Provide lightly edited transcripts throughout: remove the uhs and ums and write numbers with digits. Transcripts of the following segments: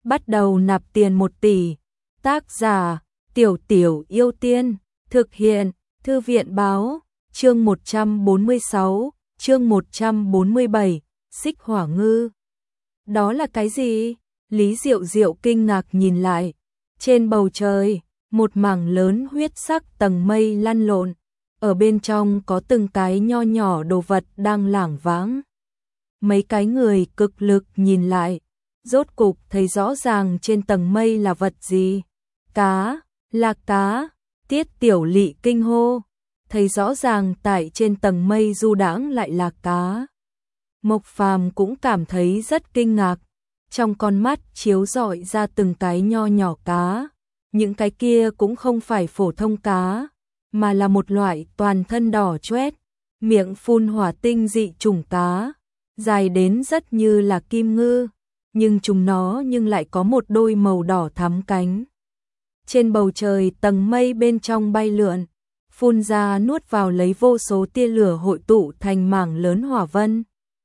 bắt đầu nạp tiền 1 tỷ. Tác giả Tiểu Tiểu Yêu Tiên. Thực hiện Thư viện Báo. Chương 146, chương 147, Xích Hỏa Ngư. Đó là cái gì? Lý Diệu Diệu kinh ngạc nhìn lại. Trên bầu trời, một mảng lớn huyết sắc tầng mây lăn lộn. Ở bên trong có từng cái nho nhỏ đồ vật đang lảng váng. Mấy cái người cực lực nhìn lại, rốt cục thấy rõ ràng trên tầng mây là vật gì. Cá, là cá. Tiết Tiểu Lị kinh hô, thấy rõ ràng tại trên tầng mây du đãng lại là cá. Mộc Phàm cũng cảm thấy rất kinh ngạc, trong con mắt chiếu rọi ra từng cái nho nhỏ cá. Những cái kia cũng không phải phổ thông cá, mà là một loại toàn thân đỏ chóét, miệng phun hỏa tinh dị chủng cá, dài đến rất như là kim ngư, nhưng chúng nó lại có một đôi màu đỏ thắm cánh. Trên bầu trời tầng mây bên trong bay lượn, phun ra nuốt vào lấy vô số tia lửa hội tụ thành mảng lớn hỏa vân.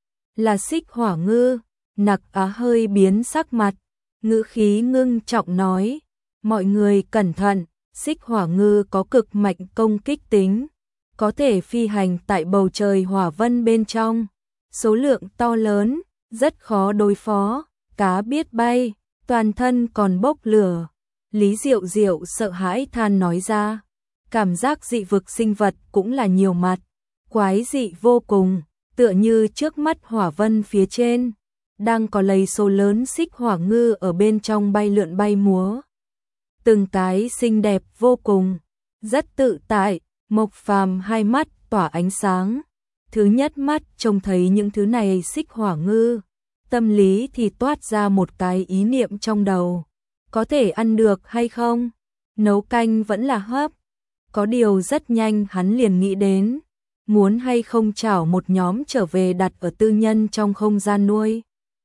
Là xích hỏa ngư. Nặc Á hơi biến sắc mặt, ngữ khí ngưng trọng nói, mọi người cẩn thận, xích hỏa ngư có cực mạnh công kích tính, có thể phi hành tại bầu trời hỏa vân bên trong, số lượng to lớn, rất khó đối phó, cá biết bay, toàn thân còn bốc lửa. Lý Diệu Diệu sợ hãi than nói ra, cảm giác dị vực sinh vật cũng là nhiều mặt, quái dị vô cùng, tựa như trước mắt hỏa vân phía trên đang có lấy số lớn xích hỏa ngư ở bên trong bay lượn bay múa. Từng cái xinh đẹp vô cùng, rất tự tại. Mộc Phàm hai mắt tỏa ánh sáng, thứ nhất mắt trông thấy những thứ này xích hỏa ngư, tâm lý thì toát ra một cái ý niệm trong đầu, có thể ăn được hay không? Nấu canh vẫn là hấp. Có điều rất nhanh hắn liền nghĩ đến, muốn hay không chảo một nhóm trở về đặt ở tư nhân trong không gian nuôi.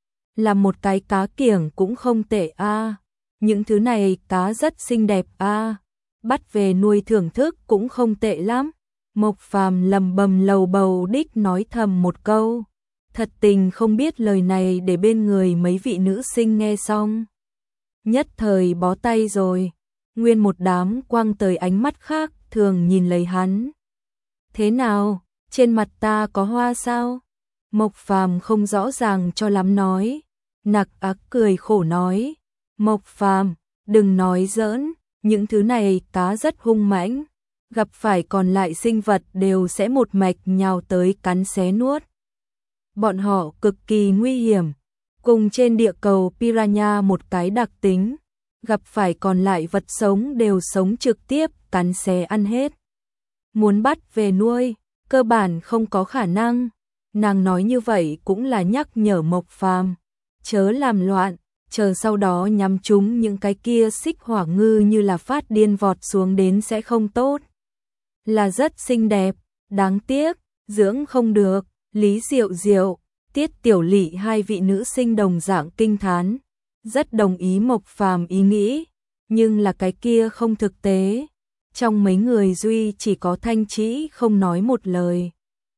Là một cái cá kiểng cũng không tệ a. Những thứ này cá rất xinh đẹp a. Bắt về nuôi thưởng thức cũng không tệ lắm. Mộc Phàm lầm bầm lầu bầu đích nói thầm một câu. Thật tình không biết lời này để bên người mấy vị nữ sinh nghe xong. Nhất thời bó tay rồi. Nguyên một đám quăng tới ánh mắt khác thường nhìn lấy hắn. Thế nào, trên mặt ta có hoa sao? Mộc Phàm không rõ ràng cho lắm nói. Nặc Á cười khổ nói, Mộc Phàm, đừng nói giỡn, những thứ này cá rất hung mãnh, gặp phải còn lại sinh vật đều sẽ một mạch nhào tới cắn xé nuốt. Bọn họ cực kỳ nguy hiểm, cùng trên địa cầu piranha một cái đặc tính, gặp phải còn lại vật sống đều sống trực tiếp cắn xé ăn hết. Muốn bắt về nuôi, cơ bản không có khả năng. Nàng nói như vậy cũng là nhắc nhở Mộc Phàm, chớ làm loạn, chờ sau đó nhắm trúng những cái kia xích hỏa ngư như là phát điên vọt xuống đến sẽ không tốt. Là rất xinh đẹp, đáng tiếc, dưỡng không được. Lý Diệu Diệu, Tiết Tiểu Lị hai vị nữ sinh đồng dạng kinh thán, rất đồng ý Mộc Phàm ý nghĩ, nhưng là cái kia không thực tế. Trong mấy người duy chỉ có Thanh Trĩ không nói một lời,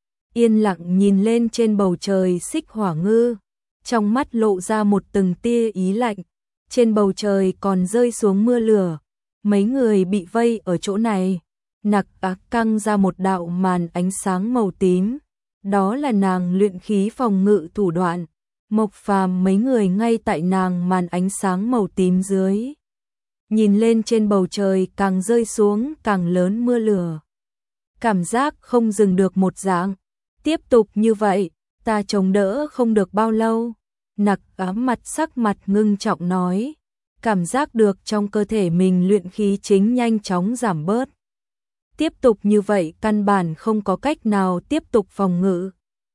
yên lặng nhìn lên trên bầu trời xích hỏa ngư, trong mắt lộ ra một từng tia ý lạnh. Trên bầu trời còn rơi xuống mưa lửa, mấy người bị vây ở chỗ này. Nặc Á căng ra một đạo màn ánh sáng màu tím, đó là nàng luyện khí phòng ngự thủ đoạn. Mộc Phàm mấy người ngay tại nàng màn ánh sáng màu tím dưới, nhìn lên trên bầu trời càng rơi xuống càng lớn mưa lửa, cảm giác không dừng được một dạng. Tiếp tục như vậy, ta chống đỡ không được bao lâu. Nặc Á sắc mặt ngưng trọng nói, cảm giác được trong cơ thể mình luyện khí chính nhanh chóng giảm bớt. Tiếp tục như vậy căn bản không có cách nào tiếp tục phòng ngự.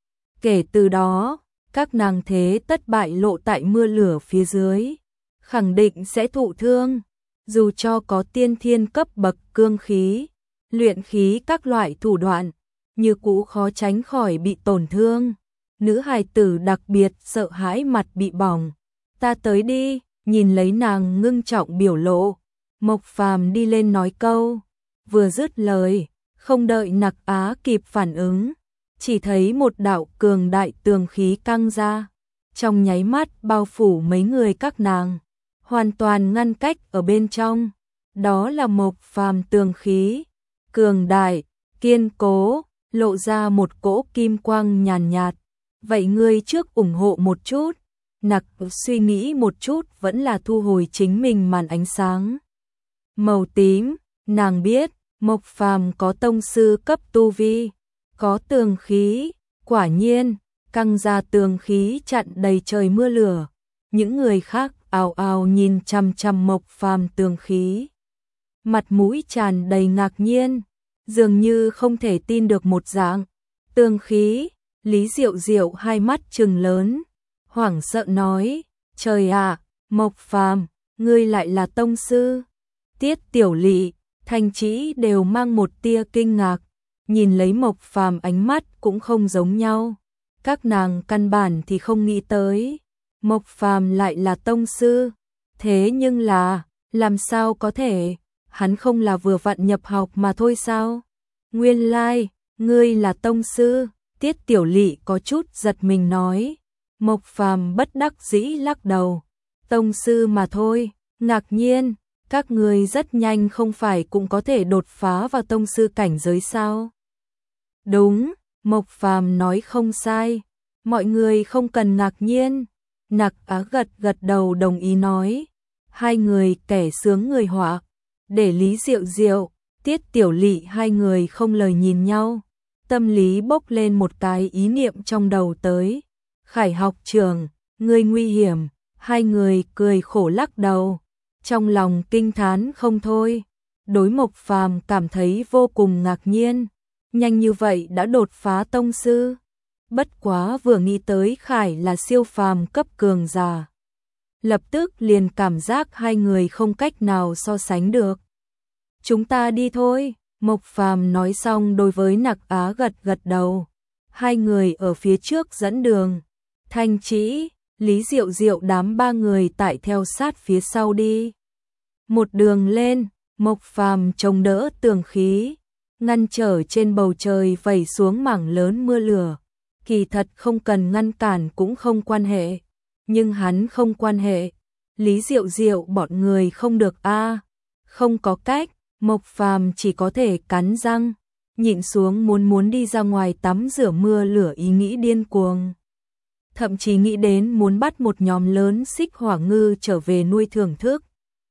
Kể từ đó, các nàng thế tất bại lộ tại mưa lửa phía dưới, khẳng định sẽ thụ thương. Dù cho có tiên thiên cấp bậc cương khí, luyện khí các loại thủ đoạn, như cũ khó tránh khỏi bị tổn thương. Nữ hài tử đặc biệt sợ hãi mặt bị bỏng. Ta tới đi, nhìn lấy nàng ngưng trọng biểu lộ, Mộc Phàm đi lên nói câu, vừa dứt lời, không đợi Nặc Á kịp phản ứng, chỉ thấy một đạo cường đại tường khí căng ra, trong nháy mắt bao phủ mấy người các nàng. hoàn toàn ngăn cách ở bên trong. Đó là Mộc Phàm tường khí, cường đại, kiên cố, lộ ra một cỗ kim quang nhàn nhạt. Vậy ngươi trước ủng hộ một chút. Nặc suy nghĩ một chút vẫn là thu hồi chính mình màn ánh sáng màu tím. Nàng biết Mộc Phàm có tông sư cấp tu vi, có tường khí, quả nhiên căng ra tường khí chặn đầy trời mưa lửa. Những người khác ào ào nhìn chằm chằm Mộc Phàm tường khí, mặt mũi tràn đầy ngạc nhiên, dường như không thể tin được một dạng. Tường khí, Lý Diệu Diệu hai mắt trừng lớn, hoảng sợ nói, trời ạ, Mộc Phàm, ngươi lại là tông sư. Tiết Tiểu Lị, Thanh Trĩ đều mang một tia kinh ngạc, nhìn lấy Mộc Phàm ánh mắt cũng không giống nhau. Các nàng căn bản thì không nghĩ tới, Mộc Phàm lại là tông sư. Thế nhưng là, làm sao có thể, hắn không là vừa vặn nhập học mà thôi sao? Nguyên lai, ngươi là tông sư. Tiết Tiểu Lị có chút giật mình nói. Mộc Phàm bất đắc dĩ lắc đầu. Tông sư mà thôi, ngạc nhiên, các ngươi rất nhanh không phải cũng có thể đột phá vào tông sư cảnh giới sao? Đúng, Mộc Phàm nói không sai, mọi người không cần ngạc nhiên. Nặc Á gật gật đầu đồng ý nói. Hai người kẻ sướng người họa, để Lý Diệu Diệu, Tiết Tiểu Lị hai người không lời nhìn nhau. Tâm lý bốc lên một cái ý niệm trong đầu tới. Khải học trưởng, ngươi nguy hiểm. Hai người cười khổ lắc đầu, trong lòng kinh thán không thôi. Đối Mộc Phàm cảm thấy vô cùng ngạc nhiên, nhanh như vậy đã đột phá tông sư. Bất quá vừa nghĩ tới Khải là siêu phàm cấp cường giả, lập tức liền cảm giác hai người không cách nào so sánh được. Chúng ta đi thôi. Mộc Phàm nói xong đối với Nặc Á gật gật đầu. Hai người ở phía trước dẫn đường. Thanh Trĩ, Lý Diệu Diệu đám ba người tại theo sát phía sau đi. Một đường lên, Mộc Phàm chống đỡ tường khí, ngăn trở trên bầu trời vẩy xuống mảng lớn mưa lửa. Kỳ thật không cần ngăn cản cũng không quan hệ, nhưng hắn không quan hệ. Lý Diệu Diệu bọn người không được a, không có cách. Mộc Phàm chỉ có thể cắn răng, nhịn xuống muốn đi ra ngoài tắm rửa mưa lửa ý nghĩ điên cuồng. Thậm chí nghĩ đến muốn bắt một nhóm lớn xích hỏa ngư trở về nuôi thưởng thức.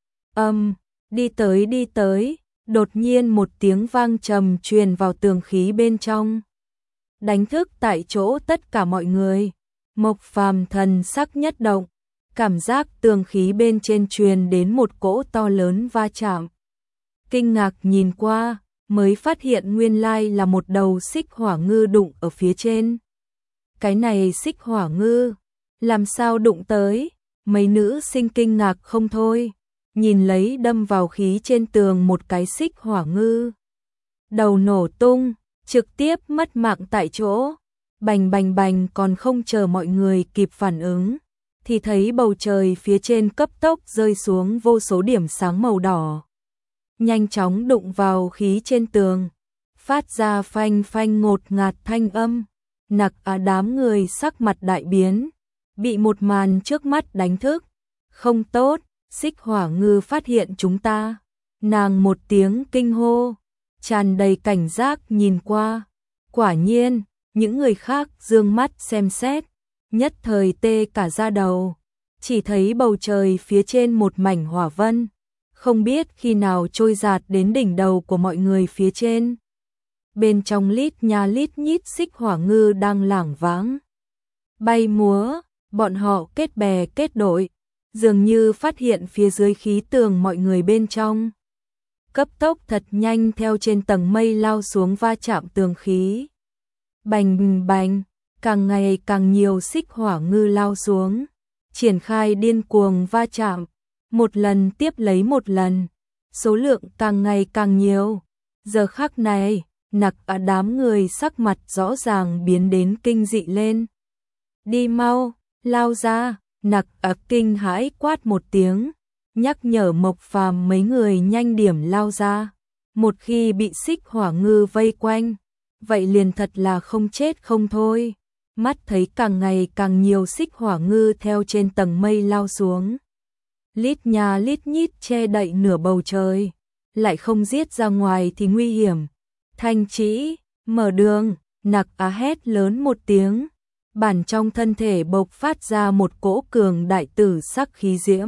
Đi tới, đột nhiên một tiếng vang trầm truyền vào tường khí bên trong, đánh thức tại chỗ tất cả mọi người. Mộc Phàm thần sắc nhất động, cảm giác tường khí bên trên truyền đến một cỗ to lớn va chạm. Kinh ngạc nhìn qua, mới phát hiện nguyên lai là một đầu xích hỏa ngư đụng ở phía trên. Cái này xích hỏa ngư, làm sao đụng tới? Mấy nữ sinh kinh ngạc không thôi, nhìn lấy đâm vào khí trên tường một cái xích hỏa ngư. Đầu nổ tung, trực tiếp mất mạng tại chỗ. Bành bành bành, còn không chờ mọi người kịp phản ứng, thì thấy bầu trời phía trên cấp tốc rơi xuống vô số điểm sáng màu đỏ, nhanh chóng đụng vào khí trên tường, phát ra phanh phanh ngột ngạt thanh âm. Nặc Á đám người sắc mặt đại biến, bị một màn trước mắt đánh thức. Không tốt, xích hỏa ngư phát hiện chúng ta. Nàng một tiếng kinh hô, tràn đầy cảnh giác nhìn qua. Quả nhiên, những người khác dương mắt xem xét, nhất thời tê cả da đầu. Chỉ thấy bầu trời phía trên một mảnh hỏa vân, không biết khi nào trôi dạt đến đỉnh đầu của mọi người phía trên. Bên trong lít nha lít nhít xích hỏa ngư đang lảng váng bay múa, bọn họ kết bè kết đội, dường như phát hiện phía dưới khí tường mọi người bên trong. Cấp tốc thật nhanh theo trên tầng mây lao xuống va chạm tường khí. Bành bành, càng ngày càng nhiều xích hỏa ngư lao xuống, triển khai điên cuồng va chạm, một lần tiếp lấy một lần, số lượng càng ngày càng nhiều. Giờ khắc này, Nặc Á đám người sắc mặt rõ ràng biến đến kinh dị lên. Đi mau, lao ra. Nặc Á kinh hãi quát một tiếng, nhắc nhở Mộc Phàm mấy người nhanh điểm lao ra. Một khi bị xích hỏa ngư vây quanh, vậy liền thật là không chết không thôi. Mắt thấy càng ngày càng nhiều xích hỏa ngư theo trên tầng mây lao xuống. lít nha lít nhít che đậy nửa bầu trời, lại không giết ra ngoài thì nguy hiểm. Thanh Trĩ, mở đường, Nặc Á hét lớn một tiếng, bản trong thân thể bộc phát ra một cỗ cường đại tử sắc khí diễm.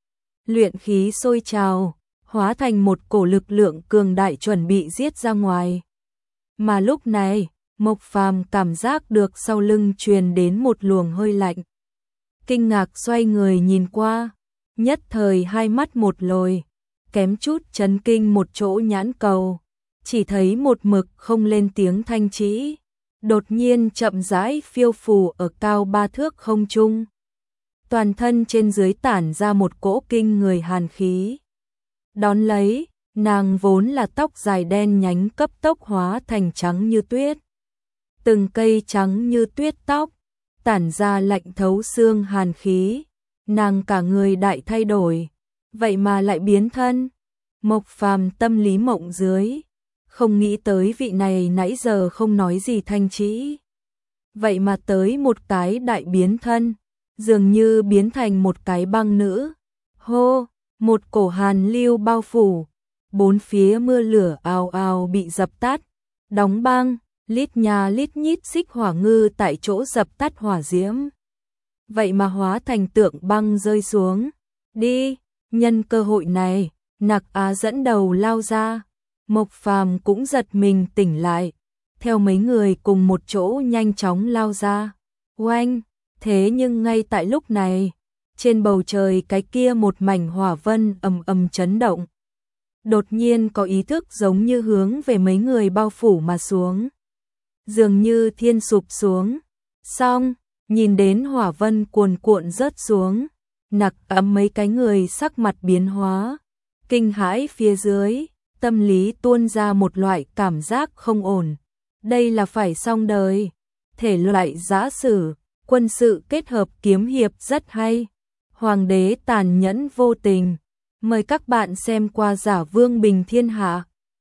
Luyện khí sôi trào, hóa thành một cổ lực lượng cường đại chuẩn bị giết ra ngoài. Mà lúc này, Mộc Phàm cảm giác được sau lưng truyền đến một luồng hơi lạnh. Kinh ngạc xoay người nhìn qua, nhất thời hai mắt một lồi, kém chút chấn kinh một chỗ nhãn cầu, chỉ thấy một mực không lên tiếng Thanh Trĩ, đột nhiên chậm rãi phiêu phù ở cao 3 thước không trung. Toàn thân trên dưới tản ra một cỗ kinh người hàn khí. Đón lấy, nàng vốn là tóc dài đen nhánh cấp tốc hóa thành trắng như tuyết. Từng cây trắng như tuyết tóc, tản ra lạnh thấu xương hàn khí, nàng cả người đại thay đổi, vậy mà lại biến thân. Mộc Phàm tâm lý mộng dưới, không nghĩ tới vị này nãy giờ không nói gì Thanh Trĩ, vậy mà tới một cái đại biến thân, dường như biến thành một cái băng nữ. Hô, một cổ hàn lưu bao phủ, bốn phía mưa lửa ào ào bị dập tắt, đóng băng, lít nha lít nhít xích hỏa ngư tại chỗ dập tắt hỏa diễm. Vậy mà hóa thành tượng băng rơi xuống. Đi, nhân cơ hội này, Nặc Á dẫn đầu lao ra. Mộc Phàm cũng giật mình tỉnh lại, theo mấy người cùng một chỗ nhanh chóng lao ra. Oanh, thế nhưng ngay tại lúc này, trên bầu trời cái kia một mảnh hỏa vân ầm ầm chấn động. Đột nhiên có ý thức giống như hướng về mấy người bao phủ mà xuống. Dường như thiên sụp xuống. Xong, nhìn đến hỏa vân cuồn cuộn rớt xuống, Nặc Á mấy cái người sắc mặt biến hóa, kinh hãi phía dưới, tâm lý tuôn ra một loại cảm giác không ổn. Đây là phải xong đời. Thể loại giã sử, quân sự kết hợp kiếm hiệp rất hay. Hoàng đế tàn nhẫn vô tình. Mời các bạn xem qua Giả Vương Bình Thiên Hạ.